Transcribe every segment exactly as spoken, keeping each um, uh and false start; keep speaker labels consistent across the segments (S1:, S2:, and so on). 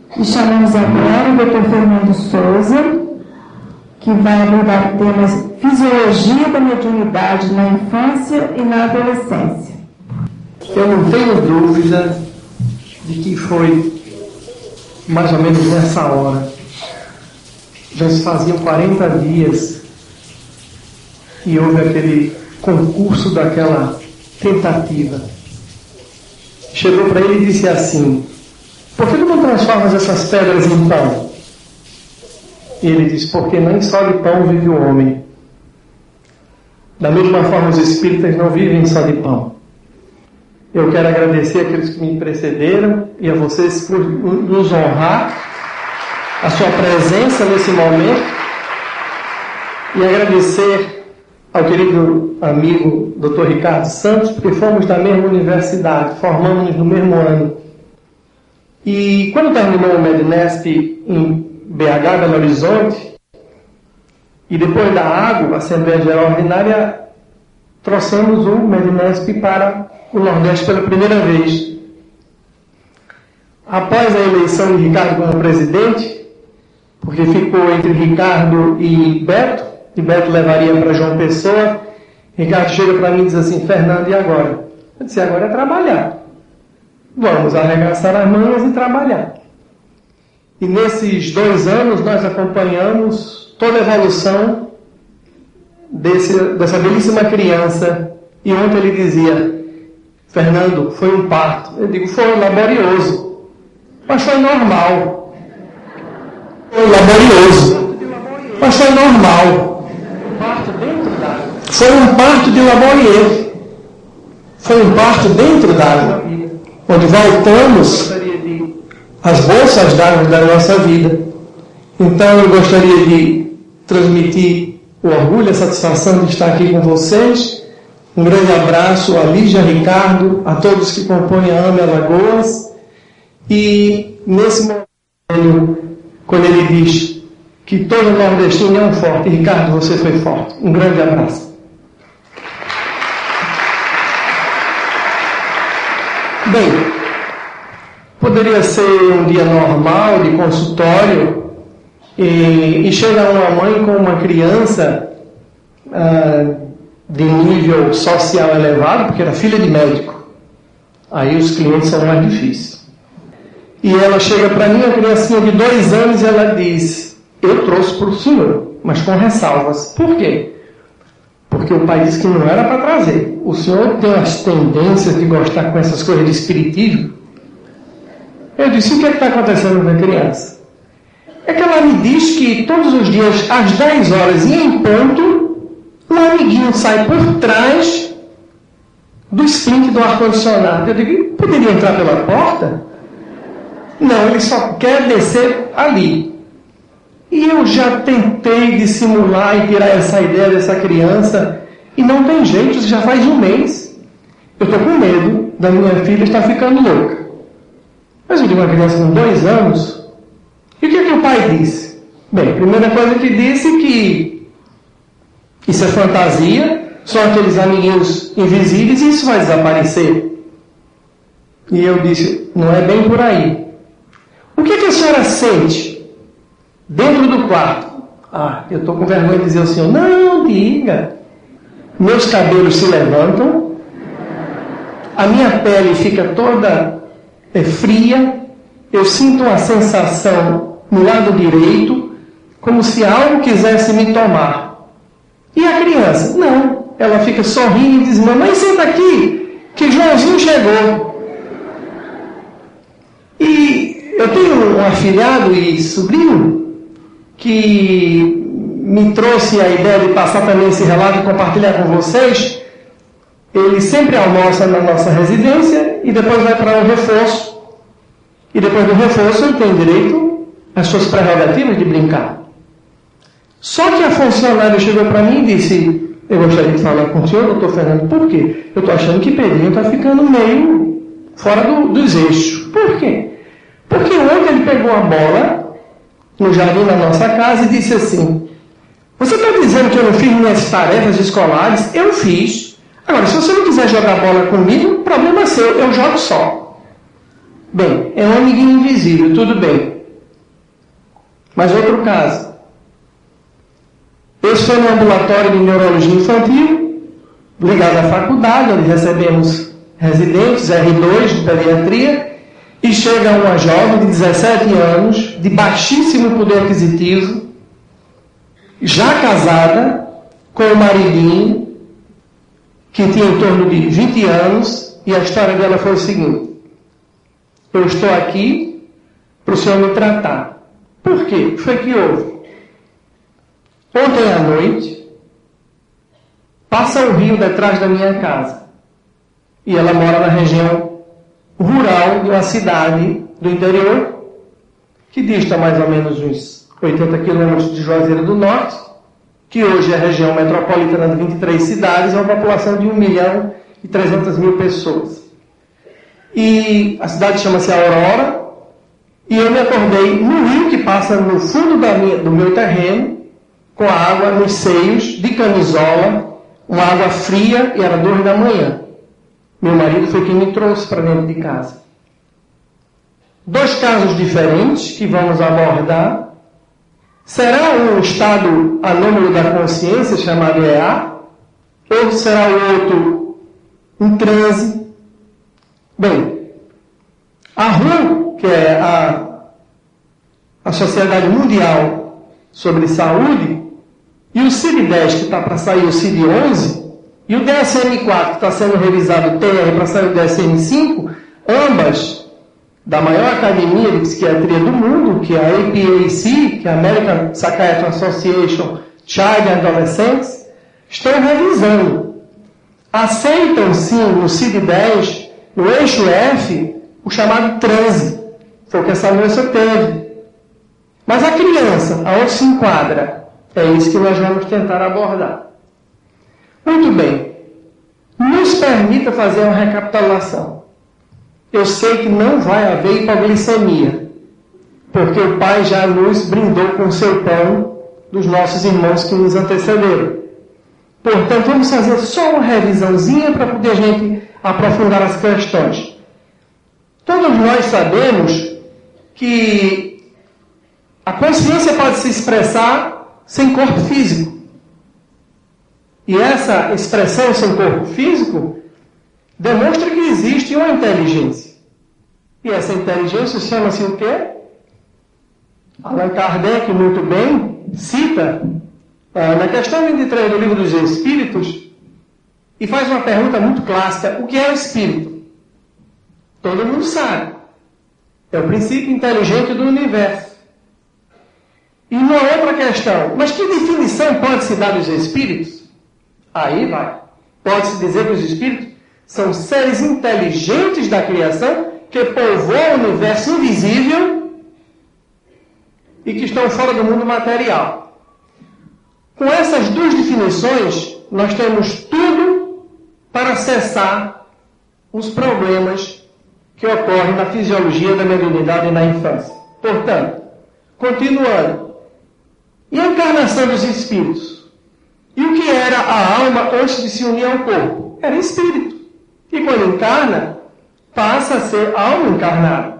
S1: E chamamos agora o doutor Fernando Souza, que vai abordar o tema Fisiologia da Mediunidade na Infância e na Adolescência.
S2: Eu não tenho dúvida de que foi mais ou menos nessa hora. Já se faziam quarenta dias e houve aquele concurso daquela tentativa. Chegou para ele e disse assim: por que tu não transformas essas pedras em pão? E ele disse: porque nem só de pão vive o homem. Da mesma forma, os espíritas não vivem só de pão. Eu quero agradecer àqueles que me precederam e a vocês por nos honrar a sua presença nesse momento, e agradecer ao querido amigo doutor Ricardo Santos, porque fomos da mesma universidade, formamos-nos no mesmo ano. E quando terminou o Mednesp em B H, Belo Horizonte, e depois da água, a Assembleia Geral Ordinária, trouxemos o Mednesp para o Nordeste pela primeira vez. Após a eleição de Ricardo como presidente, porque ficou entre Ricardo e Beto, e Beto levaria para João Pessoa, Ricardo chega para mim e diz assim: Fernando, e agora? Eu disse: agora é trabalhar. Vamos arregaçar as mangas e trabalhar. E nesses dois anos nós acompanhamos toda a evolução desse, dessa belíssima criança. E ontem ele dizia: Fernando, foi um parto. Eu digo: foi laborioso, mas foi normal. Foi laborioso, mas foi normal. Foi um parto de laborie. Foi um parto dentro d'água, onde voltamos às bolsas d'água da nossa vida. Então eu gostaria de transmitir o orgulho e a satisfação de estar aqui com vocês. Um grande abraço a Lígia, Ricardo, a todos que compõem a AME Alagoas. E nesse momento, quando ele diz que todo nordestino é um forte, Ricardo, você foi forte. Um grande abraço. Bem, poderia ser um dia normal de consultório e, e chega uma mãe com uma criança ah, de nível social elevado, porque era filha de médico. Aí os clientes são mais difíceis. E ela chega para mim, uma criancinha de dois anos, e ela diz: eu trouxe para o senhor, mas com ressalvas. Por quê? Porque o pai disse que não era para trazer. O senhor tem as tendências de gostar com essas coisas de espiritismo. Eu disse: o que é que está acontecendo com a criança? É que ela me diz que todos os dias, às dez horas e em ponto, um amiguinho sai por trás do splint do ar-condicionado. Eu digo: poderia entrar pela porta? Não, ele só quer descer ali. E eu já tentei dissimular e tirar essa ideia dessa criança, e não tem jeito, já faz um mês. Eu estou com medo da minha filha estar ficando louca. Mas eu digo, uma criança com dois anos, e o que é que o pai disse? Bem, a primeira coisa que disse que isso é fantasia, são aqueles amiguinhos invisíveis e isso vai desaparecer. E eu disse: não é bem por aí. O que é que a senhora sente dentro do quarto? Ah, eu estou com vergonha de dizer ao senhor: não, diga. Meus cabelos se levantam, a minha pele fica toda é, fria, eu sinto uma sensação no lado direito, como se algo quisesse me tomar. E a criança? Não, ela fica sorrindo e diz: mamãe, senta aqui, que Joãozinho chegou. E eu tenho um afilhado e sobrinho que me trouxe a ideia de passar também esse relato e compartilhar com vocês. Ele sempre almoça na nossa residência e depois vai para o reforço. E depois do reforço ele tem direito às suas prerrogativas de brincar. Só que a funcionária chegou para mim e disse: eu gostaria de falar com o senhor, doutor Fernando. Por quê? Eu estou achando que Pedrinho está ficando meio fora do, dos eixos. Por quê? Porque ontem ele pegou a bola no jardim da nossa casa e disse assim: você está dizendo que eu não fiz minhas tarefas escolares? Eu fiz. Agora, se você não quiser jogar bola comigo, problema seu, eu jogo só. Bem, é um amiguinho invisível, tudo bem. Mas outro caso. Esse foi no ambulatório de neurologia infantil, ligado à faculdade, onde recebemos residentes, R dois de pediatria, e chega uma jovem de dezessete anos, de baixíssimo poder aquisitivo, já casada, com o maridinho, que tinha em torno de vinte anos, e a história dela foi o seguinte: eu estou aqui para o senhor me tratar. Por quê? O que foi que houve? Ontem à noite, passa um rio detrás da minha casa. E ela mora na região rural de uma cidade do interior, que dista mais ou menos uns oitenta quilômetros de Juazeiro do Norte, que hoje é a região metropolitana de vinte e três cidades, é uma população de um milhão e trezentas mil pessoas. E a cidade chama-se Aurora, e eu me acordei no rio que passa no fundo da minha, do meu terreno, com a água nos seios, de camisola, uma água fria, e era duas da manhã. Meu marido foi quem me trouxe para dentro de casa. Dois casos diferentes que vamos abordar. Será um estado anômalo da consciência, chamado E A? Ou será o outro um transe? Bem, a R U, que é a, a Sociedade Mundial sobre Saúde, e o C I D dez, que está para sair o C I D onze, e o D S M quatro, que está sendo revisado, o T R, para sair o D S M cinco, ambas da maior academia de psiquiatria do mundo, que é a A P A C, que é a American Psychiatric Association Child and Adolescents, estão revisando. Aceitam, sim, no C I D dez, no eixo F, o chamado transe. Foi o que essa moça teve. Mas a criança, aonde se enquadra? É isso que nós vamos tentar abordar. Muito bem. Nos permita fazer uma recapitulação. Eu sei que não vai haver hipoglicemia, porque o Pai já nos brindou com o seu pão dos nossos irmãos que nos antecederam. Portanto, vamos fazer só uma revisãozinha para poder a gente aprofundar as questões. Todos nós sabemos que a consciência pode se expressar sem corpo físico. E essa expressão sem corpo físico demonstra que existe uma inteligência. E essa inteligência chama-se o quê? Allan Kardec, muito bem, cita ah, na questão vinte e três do Livro dos Espíritos, e faz uma pergunta muito clássica: o que é o espírito? Todo mundo sabe. É o princípio inteligente do universo. E uma outra questão: mas que definição pode-se dar dos espíritos? Aí vai. Pode-se dizer que os espíritos são seres inteligentes da criação que povoam o universo invisível e que estão fora do mundo material. Com essas duas definições, nós temos tudo para acessar os problemas que ocorrem na fisiologia da mediunidade na infância. Portanto, continuando. E a encarnação dos espíritos? E o que era a alma antes de se unir ao corpo? Era espírito. E quando encarna, passa a ser alma encarnada.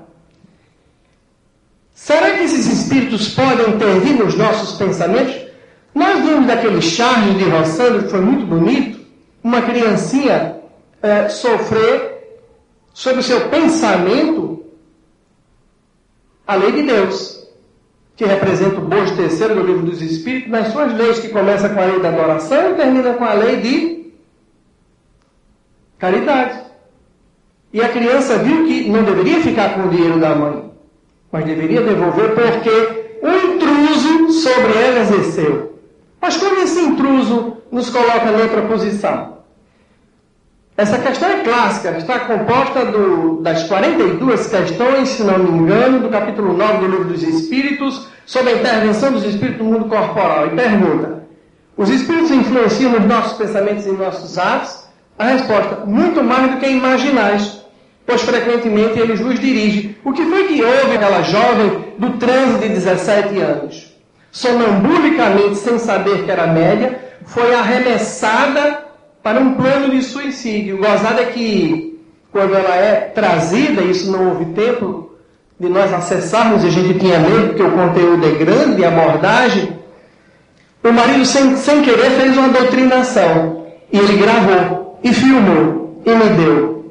S2: Será que esses espíritos podem intervir nos nossos pensamentos? Nós vimos daquele charge de Rossandro, que foi muito bonito, uma criancinha é, sofrer sobre o seu pensamento a lei de Deus, que representa o bojo terceiro do Livro dos Espíritos, nas suas leis, que começa com a lei da adoração e termina com a lei de caridade. E a criança viu que não deveria ficar com o dinheiro da mãe, mas deveria devolver porque um intruso sobre ela exerceu. Mas como esse intruso nos coloca em outra posição? Essa questão é clássica, está composta do, das quarenta e duas questões, se não me engano, do capítulo nove do Livro dos Espíritos, sobre a intervenção dos espíritos no mundo corporal. E pergunta: os espíritos influenciam nos nossos pensamentos e nossos atos? A resposta: muito mais do que imaginais, pois frequentemente eles nos dirigem. O que foi que houve aquela jovem do transe de dezessete anos? Sonambulicamente, sem saber que era média, foi arremessada para um plano de suicídio. O gozado é que, quando ela é trazida, isso não houve tempo de nós acessarmos, e a gente tinha medo, porque o conteúdo é grande, de abordagem, o marido, sem, sem querer, fez uma doutrinação. E ele gravou, e filmou, e me deu.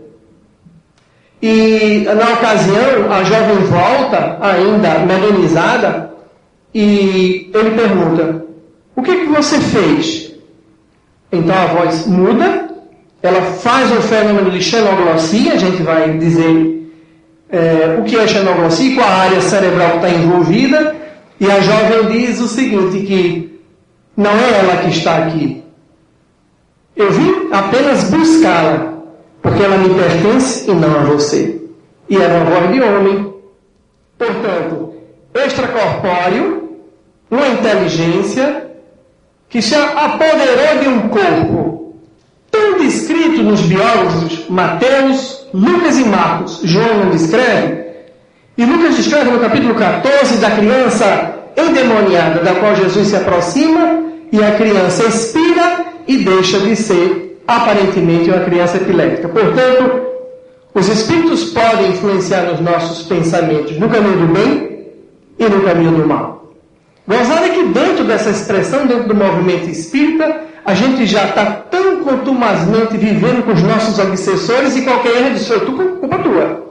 S2: E, na ocasião, a jovem volta, ainda medianizada, e ele pergunta, o que, que você fez? Então a voz muda, ela faz o fenômeno de xenoglossia, a gente vai dizer é, o que é xenoglossia, qual a área cerebral que está envolvida, e a jovem diz o seguinte, que não é ela que está aqui. Eu vim apenas buscá-la, porque ela me pertence e não a você. E era uma voz de homem. Portanto, extracorpóreo, uma inteligência que se apoderou de um corpo tão descrito nos biólogos Mateus, Lucas e Marcos. João não descreve. E Lucas descreve no capítulo catorze da criança endemoniada, da qual Jesus se aproxima, e a criança expira e deixa de ser, aparentemente, uma criança epiléptica. Portanto, os espíritos podem influenciar nos nossos pensamentos no caminho do bem e no caminho do mal. Gozado é que dentro dessa expressão, dentro do movimento espírita, a gente já está tão contumazmente vivendo com os nossos obsessores, e qualquer erro diz, foi culpa tua.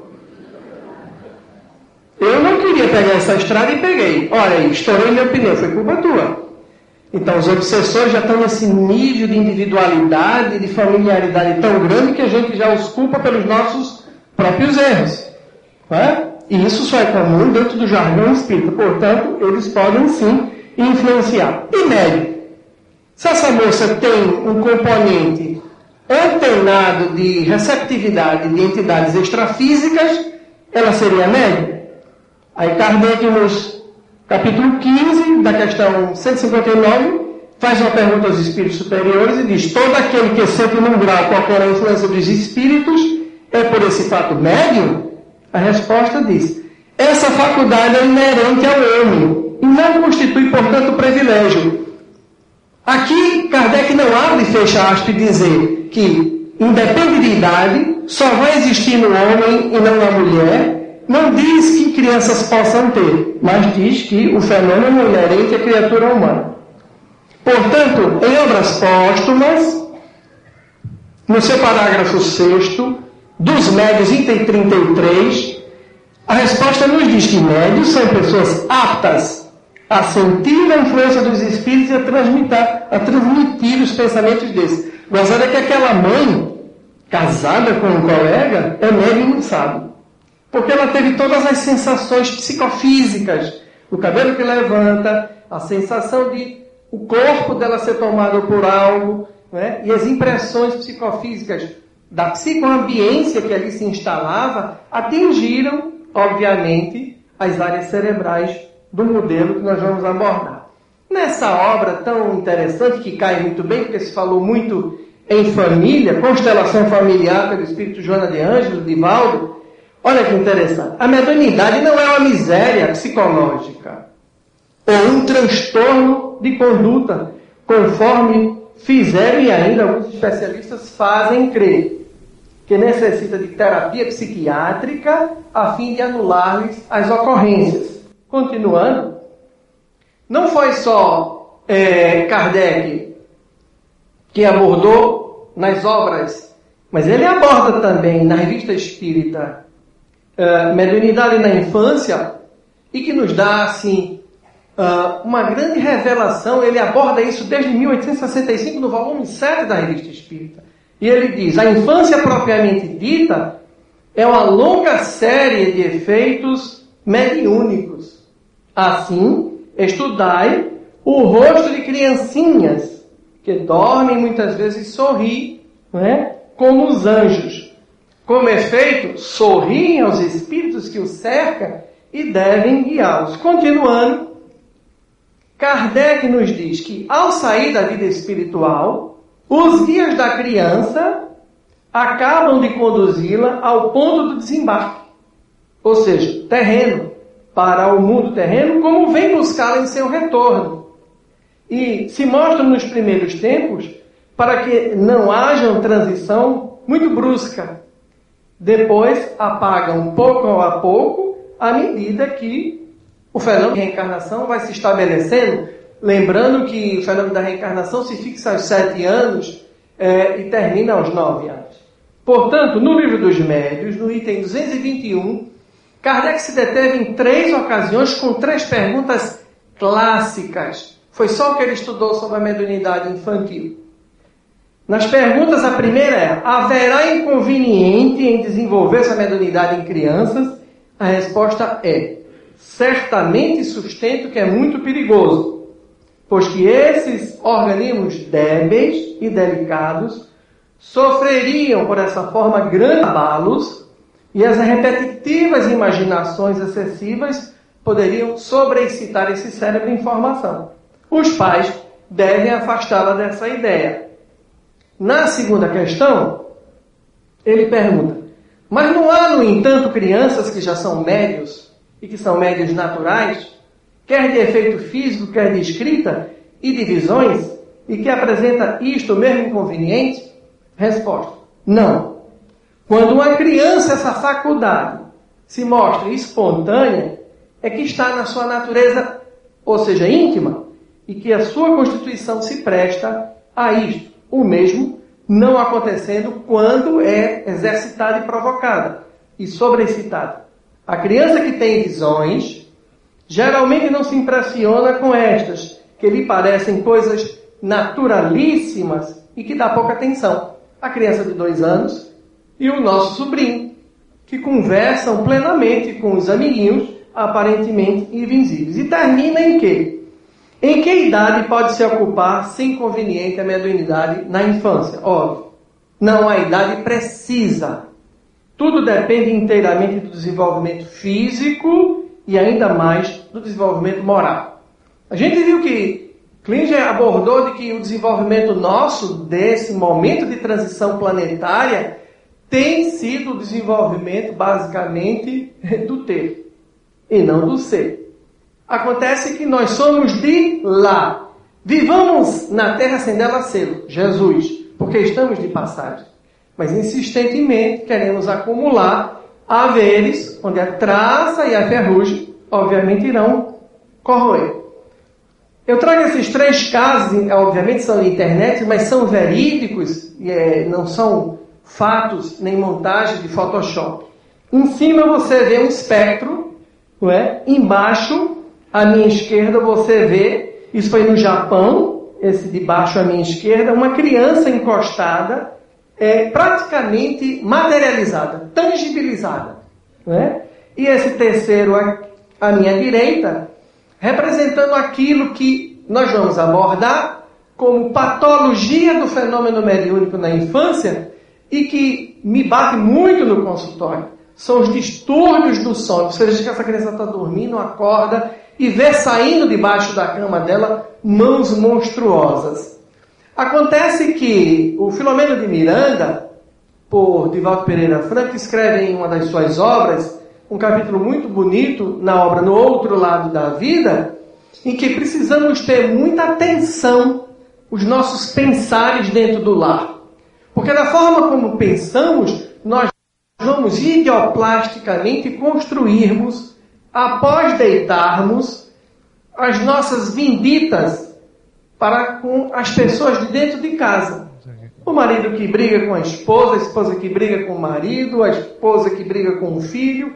S2: Eu não queria pegar essa estrada e peguei. Olha aí, estourei meu pneu, foi culpa tua. Então, os obsessores já estão nesse nível de individualidade, de familiaridade tão grande que a gente já os culpa pelos nossos próprios erros. Não é? E isso só é comum dentro do jargão espírita. Portanto, eles podem sim influenciar. E médio? Se essa moça tem um componente antenado de receptividade de entidades extrafísicas, ela seria média? Aí Kardec nos capítulo quinze, da questão cento e cinquenta e nove, faz uma pergunta aos espíritos superiores e diz, todo aquele que sente num grau qualquer a influência dos espíritos é por esse fato médio? A resposta diz, essa faculdade é inerente ao homem e não constitui, portanto, privilégio. Aqui, Kardec não abre e fecha aspas e dizer que, independente de idade, só vai existir no homem e não na mulher. Não diz que crianças possam ter, mas diz que o fenômeno é inerente à criatura humana. Portanto, em obras póstumas, no seu parágrafo sexto, dos médios, item trinta e três, a resposta nos diz que médios são pessoas aptas a sentir a influência dos espíritos e a transmitir, a transmitir os pensamentos desses. Gozado é que aquela mãe, casada com um colega, é médium e não sabe. Porque ela teve todas as sensações psicofísicas, o cabelo que levanta, a sensação de o corpo dela ser tomado por algo, né? E as impressões psicofísicas da psicoambiência que ali se instalava atingiram, obviamente, as áreas cerebrais do modelo que nós vamos abordar. Nessa obra tão interessante, que cai muito bem, porque se falou muito em família, constelação familiar pelo espírito Joana de Ângelo, Divaldo, olha que interessante. A mediunidade não é uma miséria psicológica ou um transtorno de conduta, conforme fizeram e ainda alguns especialistas fazem crer, que necessita de terapia psiquiátrica a fim de anular-lhes as ocorrências. Continuando, não foi só é, Kardec que abordou nas obras, mas ele aborda também na Revista Espírita Uh, mediunidade na infância, e que nos dá assim uh, uma grande revelação. Ele aborda isso desde mil oitocentos e sessenta e cinco no volume sete da Revista Espírita, e ele diz, a infância propriamente dita é uma longa série de efeitos mediúnicos. Assim, estudai o rosto de criancinhas que dormem, muitas vezes sorri, não é? Como os anjos. Como efeito, sorriem aos espíritos que os cercam e devem guiá-los. Continuando, Kardec nos diz que, ao sair da vida espiritual, os guias da criança acabam de conduzi-la ao ponto do desembarque. Ou seja, terreno, para o mundo terreno, como vem buscá-la em seu retorno. E se mostram nos primeiros tempos para que não haja uma transição muito brusca. Depois apagam pouco a pouco à medida que o fenômeno de reencarnação vai se estabelecendo, lembrando que o fenômeno da reencarnação se fixa aos sete anos é, e termina aos nove anos. Portanto, no Livro dos Médiuns, no item duzentos e vinte e um, Kardec se deteve em três ocasiões com três perguntas clássicas. Foi só o que ele estudou sobre a mediunidade infantil. Nas perguntas, a primeira é: haverá inconveniente em desenvolver essa mediunidade em crianças? A resposta é: certamente sustento que é muito perigoso, pois que esses organismos débeis e delicados sofreriam por essa forma grandes abalos e as repetitivas imaginações excessivas poderiam sobreexcitar esse cérebro em formação. Os pais devem afastá-la dessa ideia. Na segunda questão, ele pergunta: mas não há, no entanto, crianças que já são médios e que são médios naturais, quer de efeito físico, quer de escrita e de visões, e que apresenta isto mesmo inconveniente? Resposta: não. Quando uma criança, essa faculdade se mostra espontânea, é que está na sua natureza, ou seja, íntima, e que a sua constituição se presta a isto. O mesmo não acontecendo quando é exercitada e provocada e sobreexcitada. A criança que tem visões geralmente não se impressiona com estas, que lhe parecem coisas naturalíssimas e que dá pouca atenção. A criança de dois anos e o nosso sobrinho, que conversam plenamente com os amiguinhos, aparentemente invisíveis. E termina em quê? Em que idade pode se ocupar sem conveniente a mediunidade na infância? Óbvio, não há idade precisa. Tudo depende inteiramente do desenvolvimento físico e ainda mais do desenvolvimento moral. A gente viu que Klinger abordou de que o desenvolvimento nosso desse momento de transição planetária tem sido o desenvolvimento basicamente do ter e não do ser. Acontece que nós somos de lá. Vivamos na terra sem dela selo, Jesus, porque estamos de passagem. Mas insistentemente queremos acumular haveres onde a traça e a ferrugem, obviamente, irão corroer. Eu trago esses três casos, obviamente são na internet, mas são verídicos, e é, não são fatos nem montagem de Photoshop. Em cima você vê um espectro, não é? Embaixo, à minha esquerda, você vê, isso foi no Japão, esse de baixo à minha esquerda, uma criança encostada, é, praticamente materializada, tangibilizada. Não é? E esse terceiro à, à minha direita, representando aquilo que nós vamos abordar como patologia do fenômeno mediúnico na infância e que me bate muito no consultório. São os distúrbios do sono. Você veja que essa criança está dormindo, acorda e vê saindo debaixo da cama dela mãos monstruosas. Acontece que o Filomeno de Miranda, por Divaldo Pereira Franco, escreve em uma das suas obras um capítulo muito bonito na obra No Outro Lado da Vida, em que precisamos ter muita atenção os nossos pensares dentro do lar. Porque da forma como pensamos, nós vamos ideoplasticamente construirmos, após deitarmos, as nossas vinditas para com as pessoas de dentro de casa. O marido que briga com a esposa, a esposa que briga com o marido, a esposa que briga com o filho.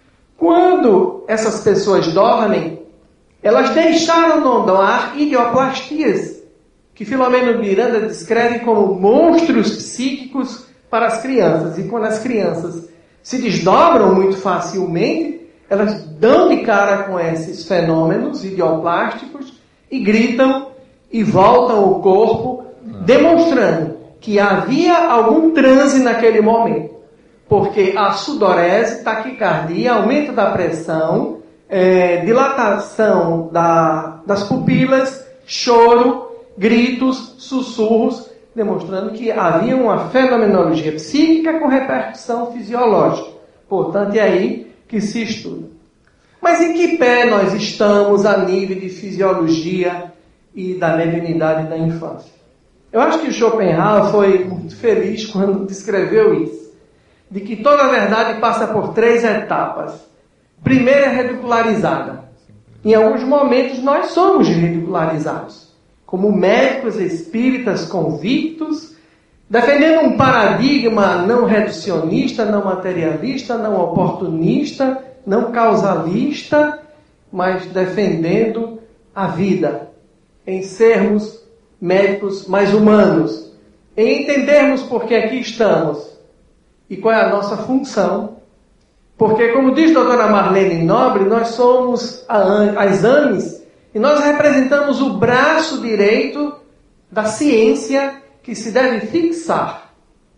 S2: Quando essas pessoas dormem, elas deixaram no lar ideoplastias, que Filomeno Miranda descreve como monstros psíquicos para as crianças. E quando as crianças se desdobram muito facilmente, elas dão de cara com esses fenômenos ideoplásticos e gritam e voltam o corpo, demonstrando que havia algum transe naquele momento. Porque a sudorese, taquicardia, aumento da pressão, é, dilatação da, das pupilas, choro, gritos, sussurros, demonstrando que havia uma fenomenologia psíquica com repercussão fisiológica. Portanto, é aí que se estuda. Mas em que pé nós estamos a nível de fisiologia e da mediunidade da infância? Eu acho que Schopenhauer foi muito feliz quando descreveu isso, de que toda a verdade passa por três etapas. primeiro é ridicularizada. Em alguns momentos nós somos ridicularizados, como médicos espíritas convictos, defendendo um paradigma não reducionista, não materialista, não oportunista, não causalista, mas defendendo a vida, em sermos médicos mais humanos, em entendermos por que aqui estamos e qual é a nossa função. Porque, como diz a doutora Marlene Nobre, nós somos as A M Es e nós representamos o braço direito da ciência que se deve fixar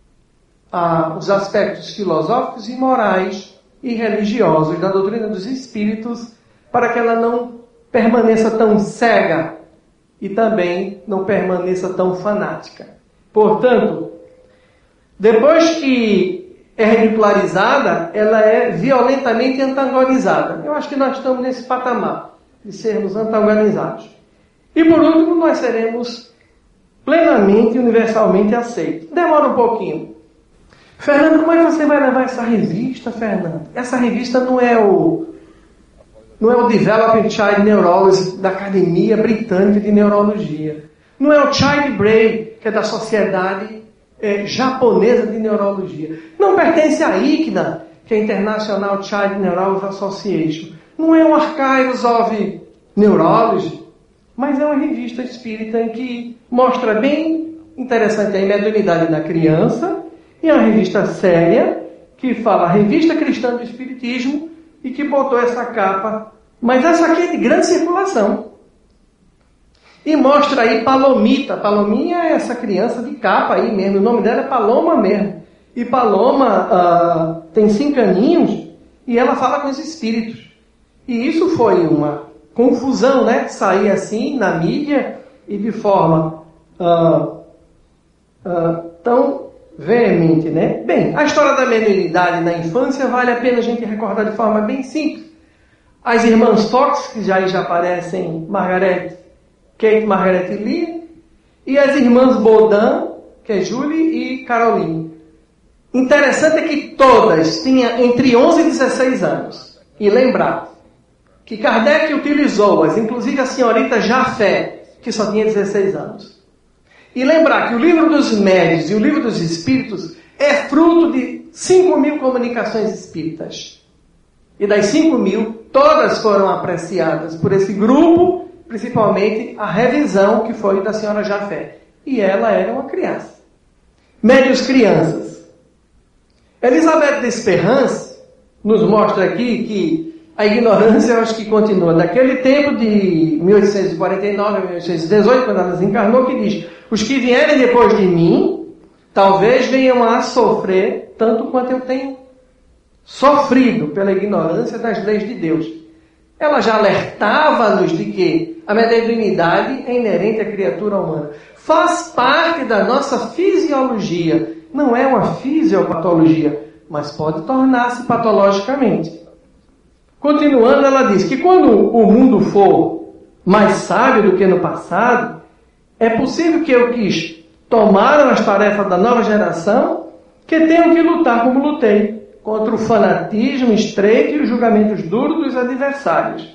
S2: ah, os aspectos filosóficos e morais e religiosos da doutrina dos espíritos, para que ela não permaneça tão cega e também não permaneça tão fanática. Portanto, depois que é ridicularizada, ela é violentamente antagonizada. Eu acho que nós estamos nesse patamar de sermos antagonizados. E por último, nós seremos plenamente e universalmente aceitos. Demora um pouquinho. Fernando, como é que você vai levar essa revista, Fernando? Essa revista não é o, não é o Developing Child Neurology da Academia Britânica de Neurologia. Não é o Child Brain, que é da Sociedade é, Japonesa de Neurologia. Não pertence à I C N A, que é a International Child Neurology Association. Não é o Archives of Neurology, mas é uma revista espírita em que mostra bem interessante a mediunidade da criança, e é uma revista séria, que fala a Revista Cristã do Espiritismo, e que botou essa capa, mas essa aqui é de grande circulação. E mostra aí Palomita. Palominha é essa criança de capa aí mesmo, o nome dela é Paloma mesmo. E Paloma uh, tem cinco aninhos, e ela fala com os espíritos. E isso foi uma confusão, né? Sair assim na mídia e de forma uh, uh, tão veemente, né? Bem, a história da mediunidade na infância vale a pena a gente recordar de forma bem simples. As irmãs Fox, que já, já aparecem, Margaret, Kate, Margaret e Lee, e as irmãs Baudin, que é Julie e Caroline. Interessante é que todas tinham entre onze e dezesseis anos. E lembrar que Kardec utilizou-as, inclusive a senhorita Jafé, que só tinha dezesseis anos. E lembrar que o livro dos médiuns e o livro dos espíritos é fruto de cinco mil comunicações espíritas. E das cinco mil, todas foram apreciadas por esse grupo, principalmente a revisão que foi da senhora Jafé. E ela era uma criança. Médiuns crianças. Elizabeth Desperance nos mostra aqui que a ignorância, eu acho que continua daquele tempo de mil oitocentos e quarenta e nove a mil oitocentos e dezoito, quando ela desencarnou, que diz: os que vierem depois de mim, talvez venham a sofrer tanto quanto eu tenho sofrido pela ignorância das leis de Deus. Ela já alertava-nos de que a mediunidade é inerente à criatura humana. Faz parte da nossa fisiologia. Não é uma fisiopatologia, mas pode tornar-se patologicamente. Continuando, ela diz que quando o mundo for mais sábio do que no passado, é possível que eu que tomaram as tarefas da nova geração que tenham que lutar como lutei, contra o fanatismo estreito e os julgamentos duros dos adversários.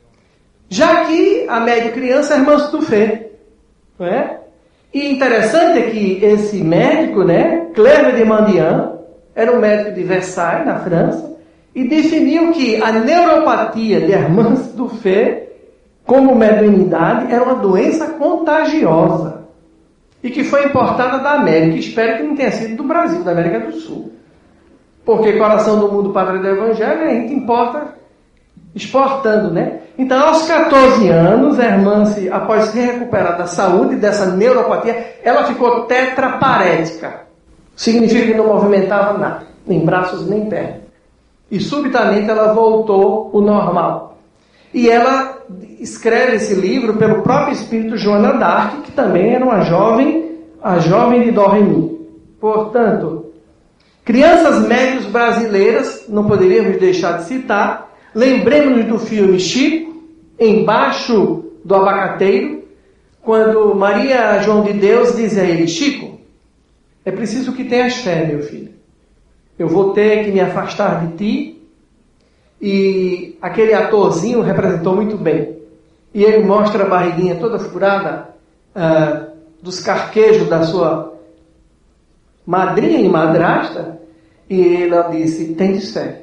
S2: Já que a média criança é irmã Stouffet, não é? E interessante é que esse médico, né, Clermont de Mandian, era um médico de Versailles, na França, e definiu que a neuropatia de Hermance Stouffet, como mediunidade, era uma doença contagiosa e que foi importada da América. Espero que não tenha sido do Brasil, da América do Sul. Porque Coração do Mundo, Padre do Evangelho, a gente importa exportando, né? Então, aos catorze anos, a Hermance, após se recuperar da saúde dessa neuropatia, ela ficou tetraparética. Significa que não movimentava nada, nem braços, nem pernas. E subitamente ela voltou ao normal. E ela escreve esse livro pelo próprio espírito Joana d'Arc, que também era uma jovem, a jovem de Doremi. Portanto, crianças médias brasileiras, não poderíamos deixar de citar. Lembremos-nos do filme Chico, Embaixo do Abacateiro, quando Maria João de Deus diz a ele: Chico, é preciso que tenhas fé, meu filho. Eu vou ter que me afastar de ti, e aquele atorzinho representou muito bem. E ele mostra a barriguinha toda furada uh, dos carquejos da sua madrinha e madrasta, e ela disse, tem fé.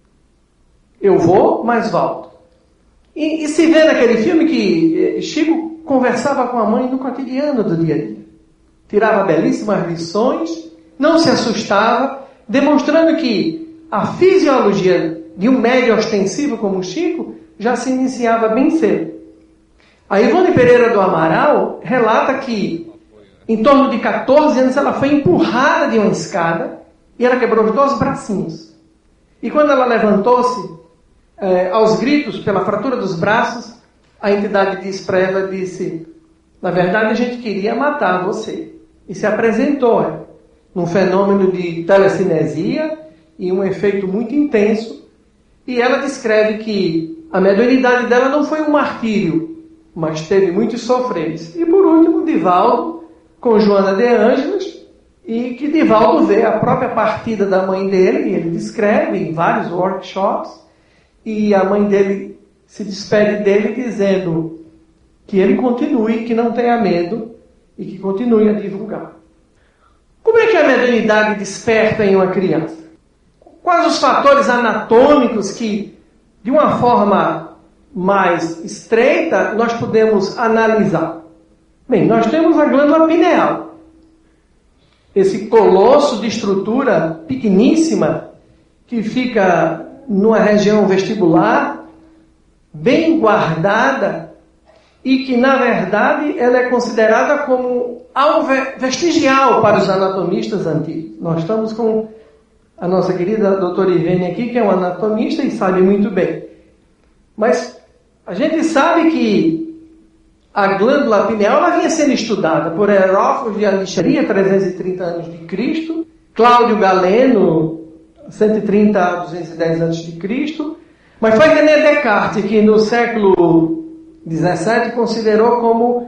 S2: Eu vou, mas volto. E, e se vê naquele filme que Chico conversava com a mãe no cotidiano do dia a dia. Tirava belíssimas lições, não se assustava, demonstrando que a fisiologia de um médio ostensivo como Chico já se iniciava bem cedo. A Ivone Pereira do Amaral relata que, em torno de catorze anos, ela foi empurrada de uma escada e ela quebrou os dois bracinhos. E quando ela levantou-se, eh, aos gritos, pela fratura dos braços, a entidade disse para ela, disse, na verdade a gente queria matar você. E se apresentou é, num fenômeno de telecinesia e um efeito muito intenso. E ela descreve que a mediunidade dela não foi um martírio, mas teve muitos sofreres. E por último, Divaldo, com Joana de Ângeles, e que Divaldo vê a própria partida da mãe dele, e ele descreve em vários workshops, e a mãe dele se despede dele dizendo que ele continue, que não tenha medo, e que continue a divulgar. Como é que a mediunidade desperta em uma criança? Quais os fatores anatômicos que, de uma forma mais estreita, nós podemos analisar? Bem, nós temos a glândula pineal. Esse colosso de estrutura pequeníssima que fica numa região vestibular, bem guardada, e que, na verdade, ela é considerada como algo vestigial para os anatomistas antigos. Nós estamos com a nossa querida doutora Ivene aqui, que é uma anatomista e sabe muito bem. Mas a gente sabe que a glândula pineal ela vinha sendo estudada por Herófilo de Alexandria, trezentos e trinta anos de Cristo, Cláudio Galeno, cento e trinta a duzentos e dez antes de Cristo, mas foi René Descartes que no século dezessete considerou como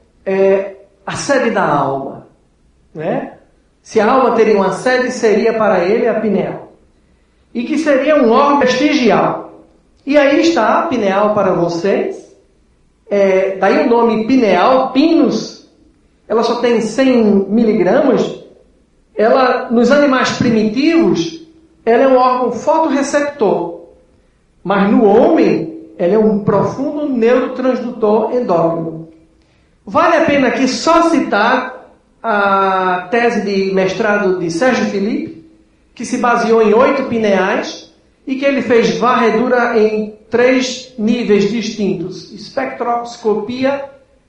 S2: é, a sede da alma, né? Se a alma teria uma sede, seria para ele a pineal. E que seria um órgão vestigial. E aí está a pineal para vocês. É, daí o nome pineal, pinus, ela só tem cem miligramas. Ela, nos animais primitivos, ela é um órgão fotorreceptor. Mas no homem, ela é um profundo neurotransdutor endócrino. Vale a pena aqui só citar a tese de mestrado de Sérgio Felipe, que se baseou em oito pineais e que ele fez varredura em três níveis distintos: espectroscopia,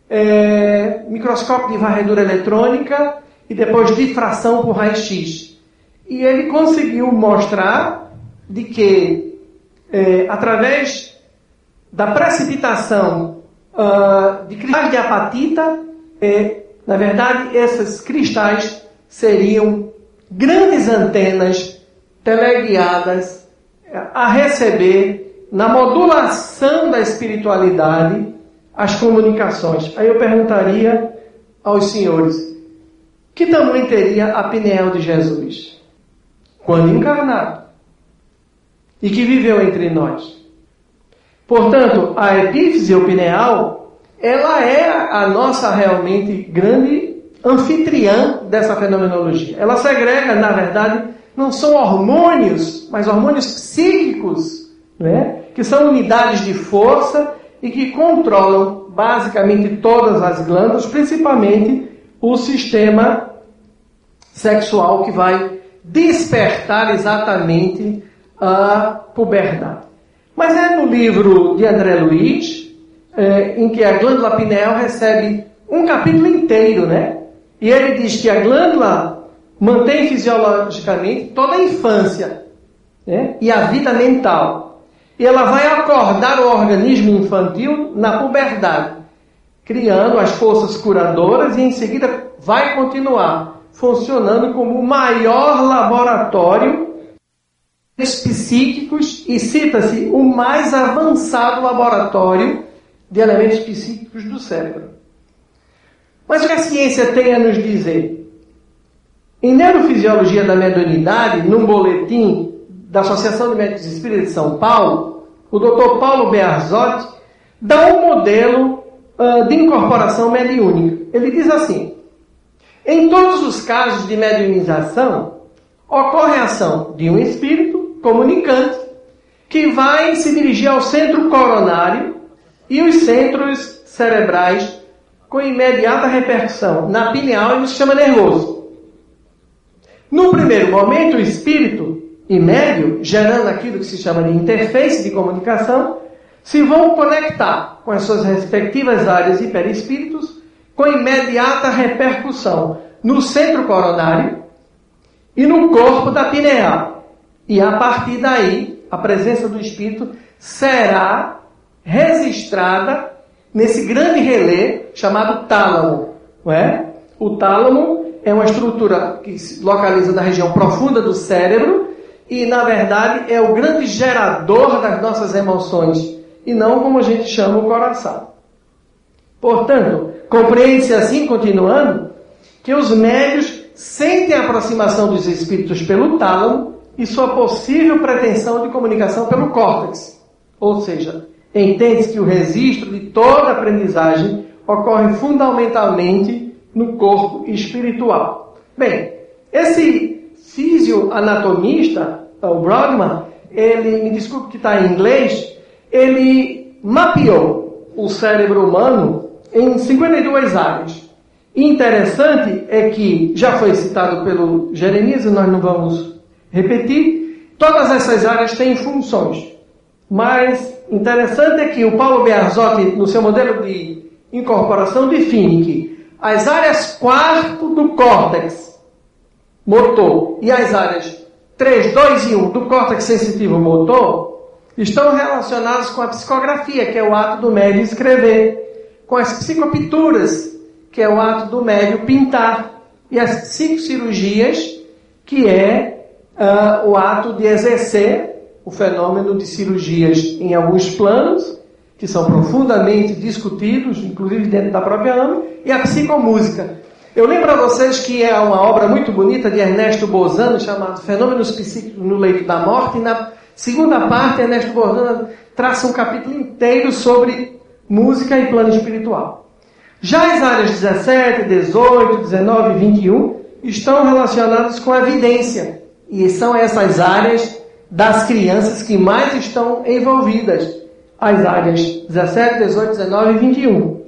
S2: é, microscópio de varredura eletrônica e depois difração por raio-x. E ele conseguiu mostrar de que, é, através da precipitação uh, de cristais de apatita, é, na verdade, esses cristais seriam grandes antenas teleguiadas a receber, na modulação da espiritualidade, as comunicações. Aí eu perguntaria aos senhores, que tamanho teria a pineal de Jesus quando encarnado e que viveu entre nós? Portanto, a epífise ou pineal, ela é a nossa realmente grande anfitriã dessa fenomenologia. Ela segrega, na verdade, não são hormônios, mas hormônios psíquicos, né? Que são unidades de força e que controlam basicamente todas as glândulas, principalmente o sistema sexual, que vai despertar exatamente a puberdade. Mas é no livro de André Luiz, é, em que a glândula pineal recebe um capítulo inteiro, né? E ele diz que a glândula mantém fisiologicamente toda a infância, né? E a vida mental. E ela vai acordar o organismo infantil na puberdade, criando as forças curadoras, e em seguida vai continuar funcionando como o maior laboratório psíquicos, e cita-se o mais avançado laboratório de elementos psíquicos do cérebro. Mas o que a ciência tem a nos dizer? Em Neurofisiologia da Mediunidade, num boletim da Associação de Médicos Espíritas de São Paulo, o doutor Paulo Bearzotti, dá um modelo uh, de incorporação mediúnica. Ele diz assim: em todos os casos de mediunização, ocorre a ação de um espírito comunicante que vai se dirigir ao centro coronário e os centros cerebrais com imediata repercussão na pineal e no sistema nervoso. No primeiro momento, o espírito e médio, gerando aquilo que se chama de interface de comunicação, se vão conectar com as suas respectivas áreas e perispíritos com imediata repercussão no centro coronário e no corpo da pineal. E a partir daí, a presença do espírito será registrada nesse grande relé chamado tálamo. Não é? O tálamo é uma estrutura que se localiza na região profunda do cérebro e, na verdade, é o grande gerador das nossas emoções e não como a gente chama o coração. Portanto, compreende-se assim, continuando, que os médios sentem a aproximação dos espíritos pelo tálamo e sua possível pretensão de comunicação pelo córtex. Ou seja, entende-se que o registro de toda a aprendizagem ocorre fundamentalmente no corpo espiritual. Bem, esse fisioanatomista, o Brodmann, ele, me desculpe que está em inglês, ele mapeou o cérebro humano em cinquenta e duas áreas. Interessante é que, já foi citado pelo Jeremias, e nós não vamos repetir, todas essas áreas têm funções. Mas interessante é que o Paulo Bearzotti, no seu modelo de incorporação, define que as áreas quarto do córtex motor e as áreas três, dois e um do córtex sensitivo motor estão relacionadas com a psicografia, que é o ato do médio escrever, com as psicopinturas, que é o ato do médio pintar, e as psicocirurgias, que é uh, o ato de exercer o fenômeno de cirurgias em alguns planos, que são profundamente discutidos, inclusive dentro da própria A M E, e a psicomúsica. Eu lembro a vocês que é uma obra muito bonita de Ernesto Bozano, chamada Fenômenos Psíquicos no Leito da Morte, e na segunda parte, Ernesto Bozano traça um capítulo inteiro sobre música e plano espiritual. Já as áreas dezessete, dezoito, dezenove e vinte e um estão relacionadas com a evidência, e são essas áreas das crianças que mais estão envolvidas, as áreas dezessete, dezoito, dezenove e vinte e um.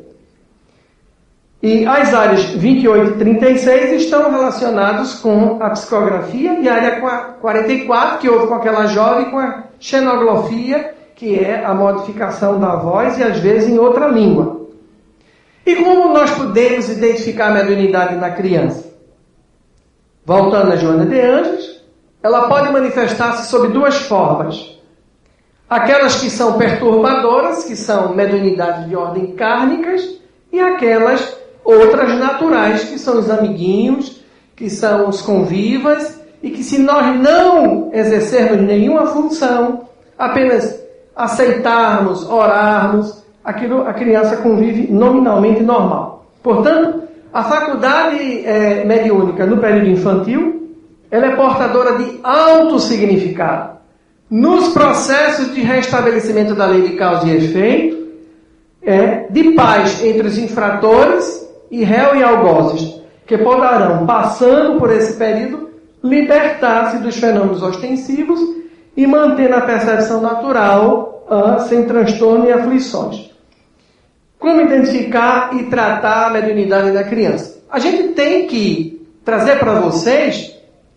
S2: E as áreas vinte e oito e trinta e seis estão relacionadas com a psicografia, e a área quarenta e quatro, que houve com aquela jovem, com a xenoglofia, que é a modificação da voz e às vezes em outra língua. E como nós podemos identificar a mediunidade na criança? Voltando a Joana de Ângeles, ela pode manifestar-se sob duas formas. Aquelas que são perturbadoras, que são mediunidades de ordem kármicas, e aquelas outras naturais, que são os amiguinhos, que são os convivas, e que se nós não exercermos nenhuma função, apenas aceitarmos, orarmos, aquilo, a criança convive nominalmente normal. Portanto, a faculdade é, mediúnica no período infantil, ela é portadora de alto significado. Nos processos de restabelecimento da lei de causa e efeito, é, de paz entre os infratores e réu e algozes, que poderão, passando por esse período, libertar-se dos fenômenos ostensivos e manter a percepção natural, uh, sem transtorno e aflições. Como identificar e tratar a mediunidade da criança? A gente tem que trazer para vocês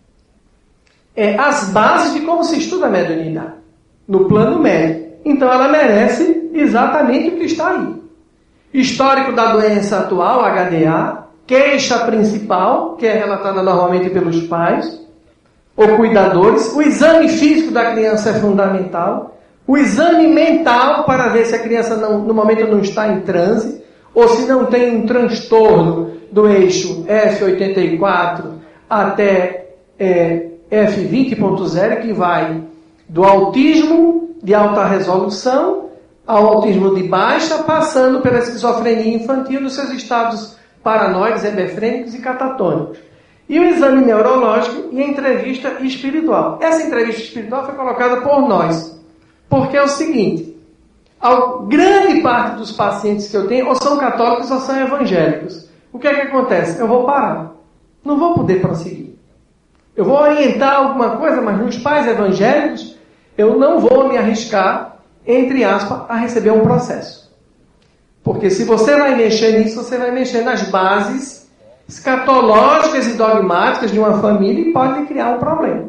S2: é, as bases de como se estuda a mediunidade, no plano médio. Então ela merece exatamente o que está aí. Histórico da doença atual, H D A, queixa principal, que é relatada normalmente pelos pais ou cuidadores, o exame físico da criança é fundamental, o exame mental para ver se a criança não, no momento não está em transe, ou se não tem um transtorno do eixo F oitenta e quatro até é, F vinte ponto zero, que vai do autismo de alta resolução ao autismo de baixa, passando pela esquizofrenia infantil nos seus estados paranoides, hebefrênicos e catatônicos. e o exame neurológico e a entrevista espiritual. Essa entrevista espiritual foi colocada por nós, porque é o seguinte, a grande parte dos pacientes que eu tenho ou são católicos ou são evangélicos. O que é que acontece? Eu vou parar, não vou poder prosseguir. Eu vou orientar alguma coisa, mas nos pais evangélicos, eu não vou me arriscar, entre aspas, a receber um processo. Porque se você vai mexer nisso, você vai mexer nas bases escatológicas e dogmáticas de uma família e pode criar um problema.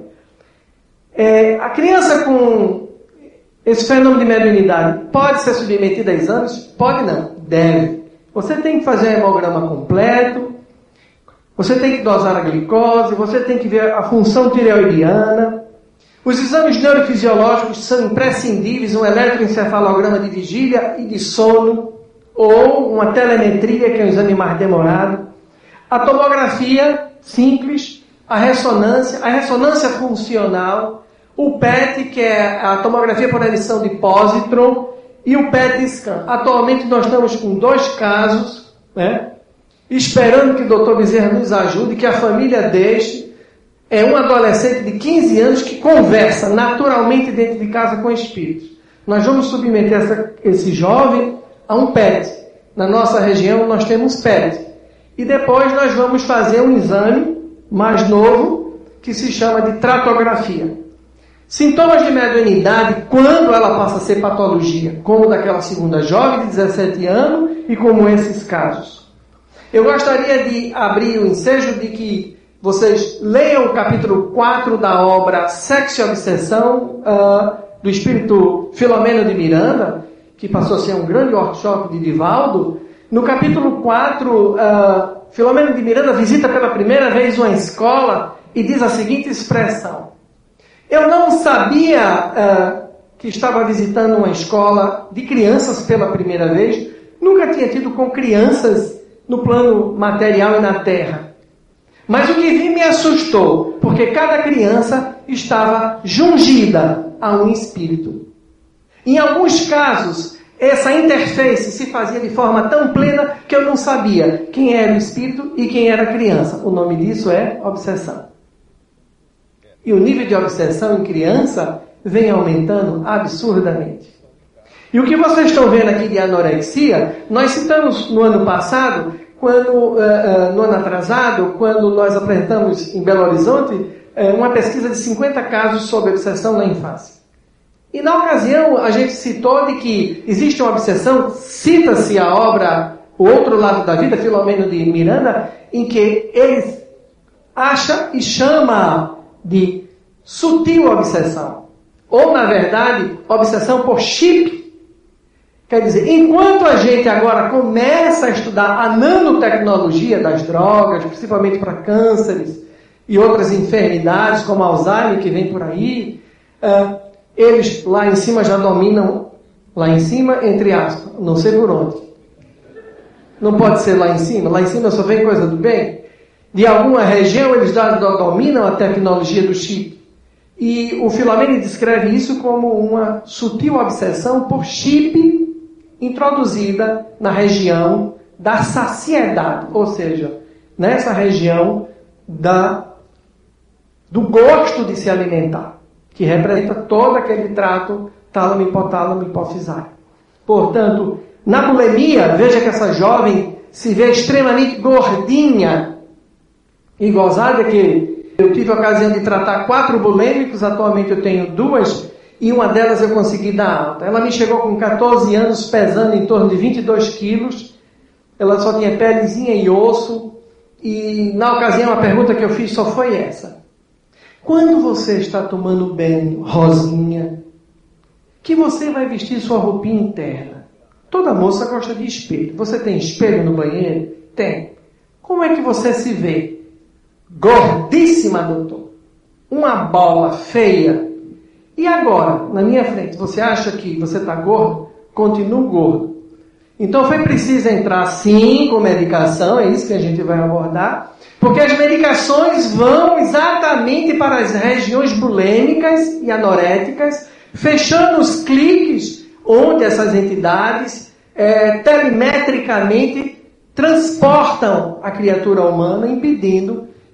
S2: É, a criança com esse fenômeno de mediunidade pode ser submetida a exames? Pode não, deve. Você tem que fazer um hemograma completo, você tem que dosar a glicose, você tem que ver a função tireoidiana. Os exames neurofisiológicos são imprescindíveis, um eletroencefalograma de vigília e de sono, ou uma telemetria, que é um exame mais demorado. A tomografia simples, a ressonância, a ressonância funcional, o P E T, que é a tomografia por emissão de pósitron, e o P E T scan. Atualmente nós estamos com dois casos, né? Esperando que o doutor Bezerra nos ajude, que a família deixe. É um adolescente de quinze anos que conversa naturalmente dentro de casa com espíritos. Nós vamos submeter essa, esse jovem a um P E T. Na nossa região nós temos P E T. E depois nós vamos fazer um exame mais novo, que se chama de tratografia. Sintomas de mediunidade, quando ela passa a ser patologia, como daquela segunda jovem de dezessete anos e como esses casos. Eu gostaria de abrir o ensejo de que vocês leiam o capítulo quatro da obra Sexo e Obsessão, uh, do espírito Filomeno de Miranda, que passou a ser um grande workshop de Divaldo. No capítulo quatro, uh, Filomeno de Miranda visita pela primeira vez uma escola e diz a seguinte expressão: eu não sabia uh, que estava visitando uma escola de crianças pela primeira vez, nunca tinha tido com crianças no plano material e na terra. Mas o que vi me assustou, porque cada criança estava jungida a um espírito. Em alguns casos, essa interface se fazia de forma tão plena que eu não sabia quem era o espírito e quem era a criança. O nome disso é obsessão. E o nível de obsessão em criança vem aumentando absurdamente. E o que vocês estão vendo aqui de anorexia, nós citamos no ano passado, quando, uh, uh, no ano atrasado, quando nós apresentamos em Belo Horizonte, uh, uma pesquisa de cinquenta casos sobre obsessão na infância. E na ocasião a gente citou de que existe uma obsessão, cita-se a obra O Outro Lado da Vida, Filomeno de Miranda, em que ele acha e chama de sutil obsessão. Ou, na verdade, obsessão por chip. Quer dizer, enquanto a gente agora começa a estudar a nanotecnologia das drogas, principalmente para cânceres e outras enfermidades, como Alzheimer, que vem por aí, uh, eles lá em cima já dominam, lá em cima, entre aspas, não sei por onde. Não pode ser lá em cima, lá em cima só vem coisa do bem. De alguma região eles já dominam a tecnologia do chip. E o Filomeno descreve isso como uma sutil obsessão por chip introduzida na região da saciedade, ou seja, nessa região da, do gosto de se alimentar, que representa todo aquele trato tálamo, hipotálamo, hipofisário. Portanto, na bulimia, veja que essa jovem se vê extremamente gordinha e gozada, que eu tive a ocasião de tratar quatro bulêmicos, atualmente eu tenho duas, e uma delas eu consegui dar alta. Ela me chegou com catorze anos, pesando em torno de vinte e dois quilos. Ela só tinha pelezinha e osso. E na ocasião a pergunta que eu fiz só foi essa: quando você está tomando banho, Rosinha, que você vai vestir sua roupinha interna? Toda moça gosta de espelho. Você tem espelho no banheiro? Tem. Como é que você se vê? Gordíssima, doutor. Uma bola feia. E agora, na minha frente, você acha que você está gordo? Continua gordo. Então foi preciso entrar sim com medicação, é isso que a gente vai abordar, porque as medicações vão exatamente para as regiões bulêmicas e anoréticas, fechando os cliques onde essas entidades é, telemetricamente transportam a criatura humana, impedindo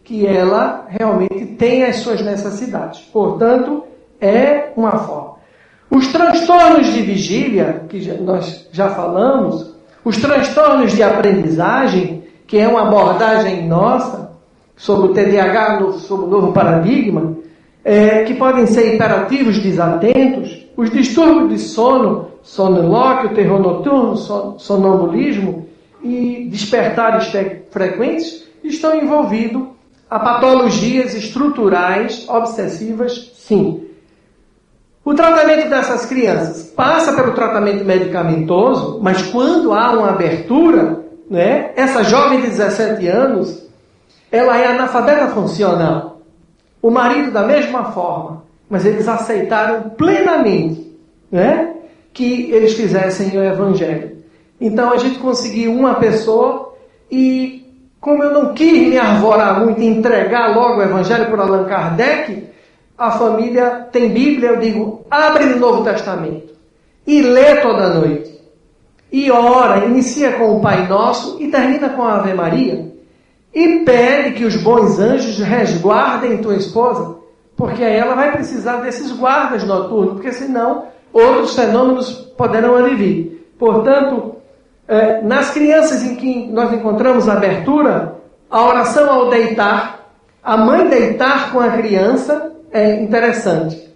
S2: que ela realmente tem as suas necessidades. Portanto, é uma forma. Os transtornos de vigília, que já, nós já falamos, os transtornos de aprendizagem, que é uma abordagem nossa sobre o T D A H, no, sobre o novo paradigma, é, que podem ser hiperativos desatentos, os distúrbios de sono, sonilóquio, terror noturno, son, sonambulismo e despertares frequentes, estão envolvidos a patologias estruturais obsessivas, sim. O tratamento dessas crianças passa pelo tratamento medicamentoso, mas quando há uma abertura, né, essa jovem de dezessete anos, ela é analfabeta funcional. O marido da mesma forma, mas eles aceitaram plenamente, né, que eles fizessem o evangelho. Então a gente conseguiu uma pessoa e, como eu não quis me arvorar muito e entregar logo o evangelho por Allan Kardec, a família tem Bíblia, eu digo, abre no Novo Testamento e lê toda noite. E ora, inicia com o Pai Nosso e termina com a Ave Maria. E pede que os bons anjos resguardem tua esposa, porque aí ela vai precisar desses guardas noturnos, porque senão outros fenômenos poderão advir. Portanto, eh, nas crianças em que nós encontramos a abertura, a oração ao deitar, a mãe deitar com a criança é interessante.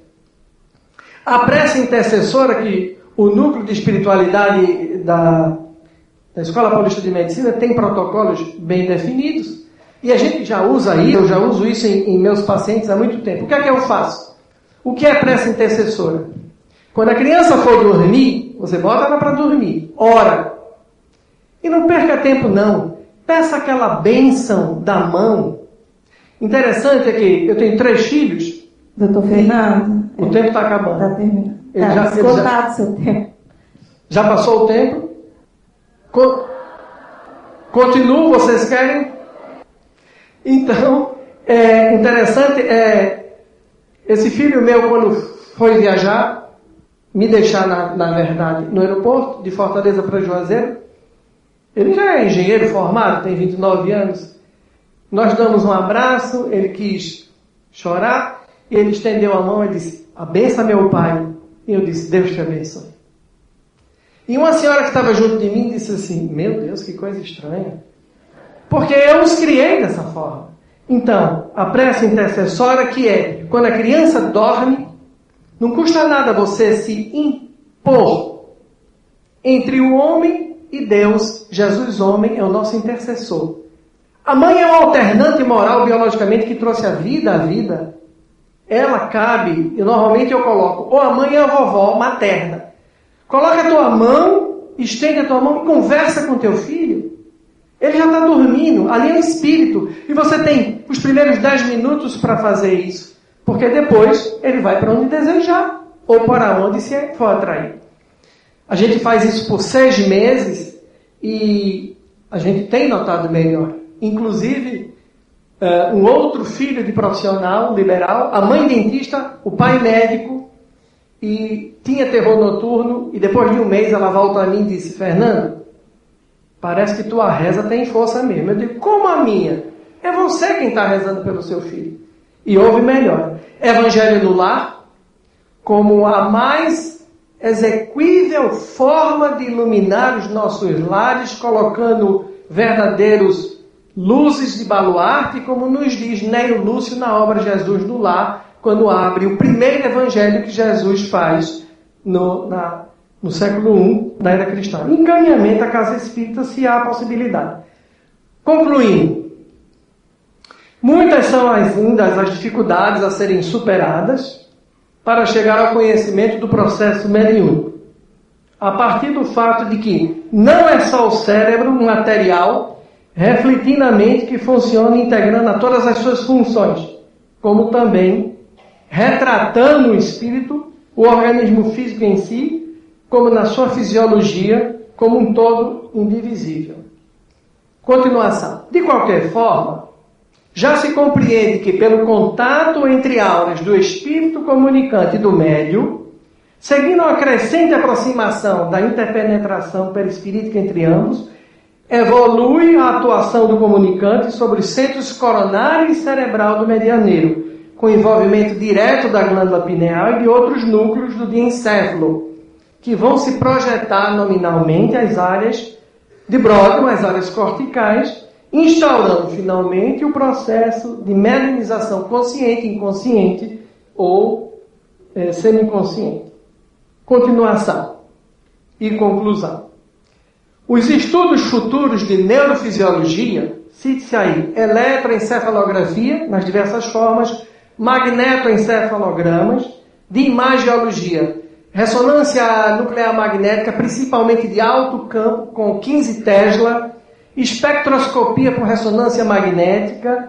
S2: A prece intercessora, que o núcleo de espiritualidade da, da Escola Paulista de Medicina tem protocolos bem definidos, e a gente já usa isso, eu já uso isso em, em meus pacientes há muito tempo. O que é que eu faço? O que é prece intercessora? Quando a criança for dormir, você bota ela para dormir, ora. E não perca tempo não, peça aquela bênção da mão. Interessante é que eu tenho três filhos.
S1: Doutor Fernando.
S2: O tempo está acabando.
S1: Está terminando.
S2: Ele
S1: Está
S2: já,
S1: esgotado
S2: já,
S1: seu tempo.
S2: Já passou o tempo? Co Continuo, vocês querem? Então, é interessante, é, esse filho meu, quando foi viajar, me deixar, na, na verdade, no aeroporto de Fortaleza para Juazeiro, ele já é engenheiro formado, tem vinte e nove anos. Nós damos um abraço, ele quis chorar, e ele estendeu a mão e disse, abençoa meu pai. E eu disse, Deus te abençoe. E uma senhora que estava junto de mim disse assim, meu Deus, que coisa estranha. Porque eu os criei dessa forma. Então, a prece intercessória, que é, quando a criança dorme, não custa nada você se impor entre o homem e Deus. Jesus, homem, é o nosso intercessor. A mãe é um alternante moral biologicamente que trouxe a vida à vida. Ela cabe, e normalmente eu coloco, ou a mãe ou a vovó materna. Coloca a tua mão, estende a tua mão e conversa com teu filho. Ele já está dormindo, ali é o espírito. E você tem os primeiros dez minutos para fazer isso. Porque depois ele vai para onde desejar, ou para onde se for atrair. A gente faz isso por seis meses e a gente tem notado melhor. Inclusive, uh, um outro filho de profissional liberal, a mãe dentista, o pai médico, e tinha terror noturno, e depois de um mês ela volta a mim e disse, Fernando, parece que tua reza tem força mesmo. Eu digo, como a minha? É você quem está rezando pelo seu filho. E houve melhor. Evangelho no lar, como a mais exequível forma de iluminar os nossos lares, colocando verdadeiros luzes de baluarte, como nos diz Neio Lúcio na obra Jesus no Lar, quando abre o primeiro evangelho que Jesus faz no, na, no século I da era cristã. Encaminhamento à casa espírita, se há possibilidade. Concluindo, muitas são ainda as dificuldades a serem superadas para chegar ao conhecimento do processo mediúnico. A partir do fato de que não é só o cérebro material refletindo a mente que funciona integrando a todas as suas funções, como também retratando o espírito, o organismo físico em si, como na sua fisiologia, como um todo indivisível. Continuação. De qualquer forma, já se compreende que pelo contato entre auras do espírito comunicante e do médium, seguindo uma crescente aproximação da interpenetração perispirítica entre ambos, evolui a atuação do comunicante sobre os centros coronário e cerebral do medianeiro, com envolvimento direto da glândula pineal e de outros núcleos do diencéfalo, que vão se projetar nominalmente às áreas de Brodmann, as áreas corticais, instaurando finalmente o processo de melanização consciente, inconsciente ou é, semi-consciente. Continuação e conclusão. Os estudos futuros de neurofisiologia, cite-se aí, eletroencefalografia, nas diversas formas, magnetoencefalogramas, de imagiologia, ressonância nuclear magnética, principalmente de alto campo, com quinze Tesla, espectroscopia por ressonância magnética,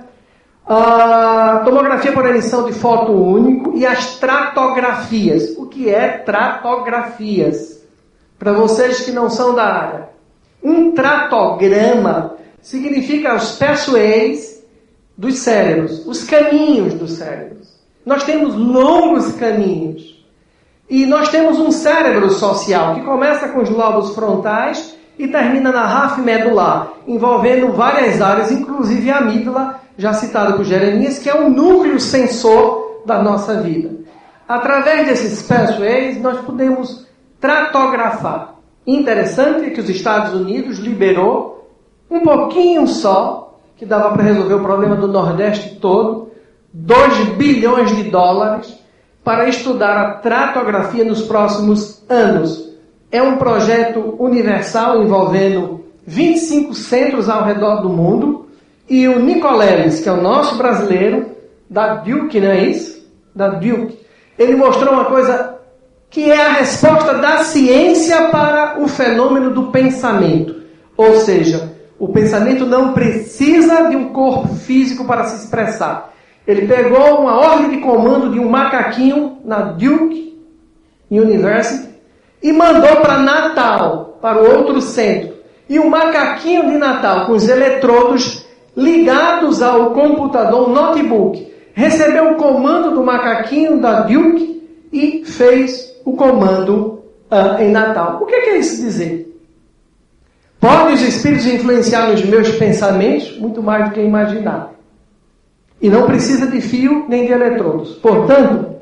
S2: a tomografia por emissão de foto único e as tratografias. O que é tratografias? Para vocês que não são da área. Um tratograma significa os pathways dos cérebros, os caminhos dos cérebros. Nós temos longos caminhos. E nós temos um cérebro social que começa com os lobos frontais e termina na ráfia medular, envolvendo várias áreas, inclusive a amígdala, já citada por Jeremias, que é o núcleo sensor da nossa vida. Através desses pathways, nós podemos tratografar. Interessante é que os Estados Unidos liberou um pouquinho só, que dava para resolver o problema do Nordeste todo, dois bilhões de dólares, para estudar a tratografia nos próximos anos. É um projeto universal envolvendo vinte e cinco centros ao redor do mundo, e o Nicoleles, que é o nosso brasileiro, da Duke, não é isso? Da Duke. Ele mostrou uma coisa que é a resposta da ciência para o fenômeno do pensamento. Ou seja, o pensamento não precisa de um corpo físico para se expressar. Ele pegou uma ordem de comando de um macaquinho na Duke University e mandou para Natal, para o outro centro. E o macaquinho de Natal, com os eletrodos ligados ao computador, um notebook, recebeu o comando do macaquinho da Duke e fez o comando uh, em Natal. O que quer isso dizer? Podem os espíritos influenciar nos meus pensamentos muito mais do que imaginar. E não precisa de fio nem de eletrodos. Portanto,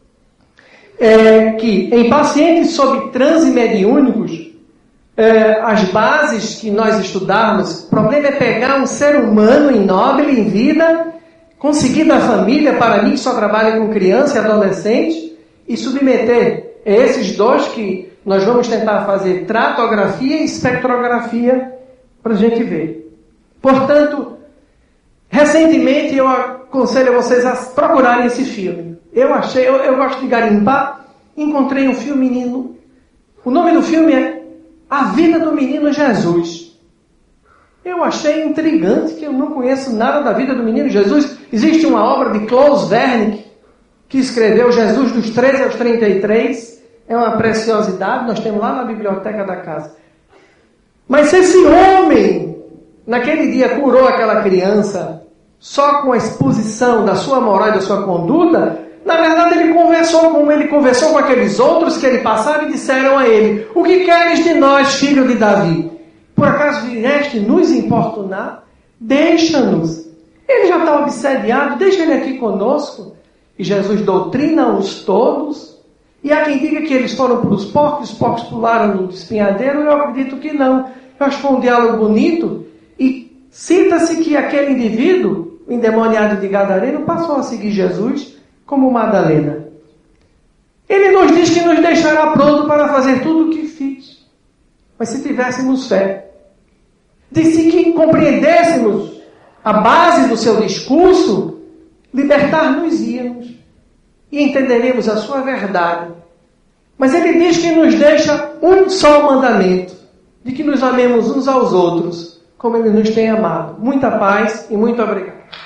S2: é que em pacientes sob transe mediúnicos, é, as bases que nós estudarmos, o problema é pegar um ser humano inóvel, em vida, conseguir da família, para mim que só trabalha com criança e adolescente, e submeter a esses dois que nós vamos tentar fazer tratografia e espectrografia para a gente ver. Portanto, recentemente eu aconselho a vocês a procurarem esse filme. Eu achei, eu, eu gosto de garimpar, encontrei um filme menino. O nome do filme é A Vida do Menino Jesus. Eu achei intrigante, que eu não conheço nada da vida do menino Jesus. Existe uma obra de Klaus Wernick, que escreveu Jesus dos treze aos trinta e três. É uma preciosidade, nós temos lá na biblioteca da casa. Mas se esse homem, naquele dia, curou aquela criança só com a exposição da sua moral e da sua conduta, na verdade ele conversou com ele, conversou com aqueles outros que ele passava e disseram a ele: o que queres de nós, filho de Davi? Por acaso vieste nos importunar? Deixa-nos. Ele já está obsediado, deixa ele aqui conosco. E Jesus doutrina-os todos. E há quem diga que eles foram para os porcos, os porcos pularam no espinhadeiro. Eu acredito que não. Eu acho que foi um diálogo bonito. E cita-se que aquele indivíduo, o endemoniado de Gadareno, passou a seguir Jesus como Madalena. Ele nos diz que nos deixará pronto para fazer tudo o que fiz. Mas se tivéssemos fé, disse que compreendêssemos a base do seu discurso, libertar-nos-íamos e entenderemos a sua verdade. Mas ele diz que nos deixa um só mandamento, de que nos amemos uns aos outros, como ele nos tem amado. Muita paz e muito obrigado.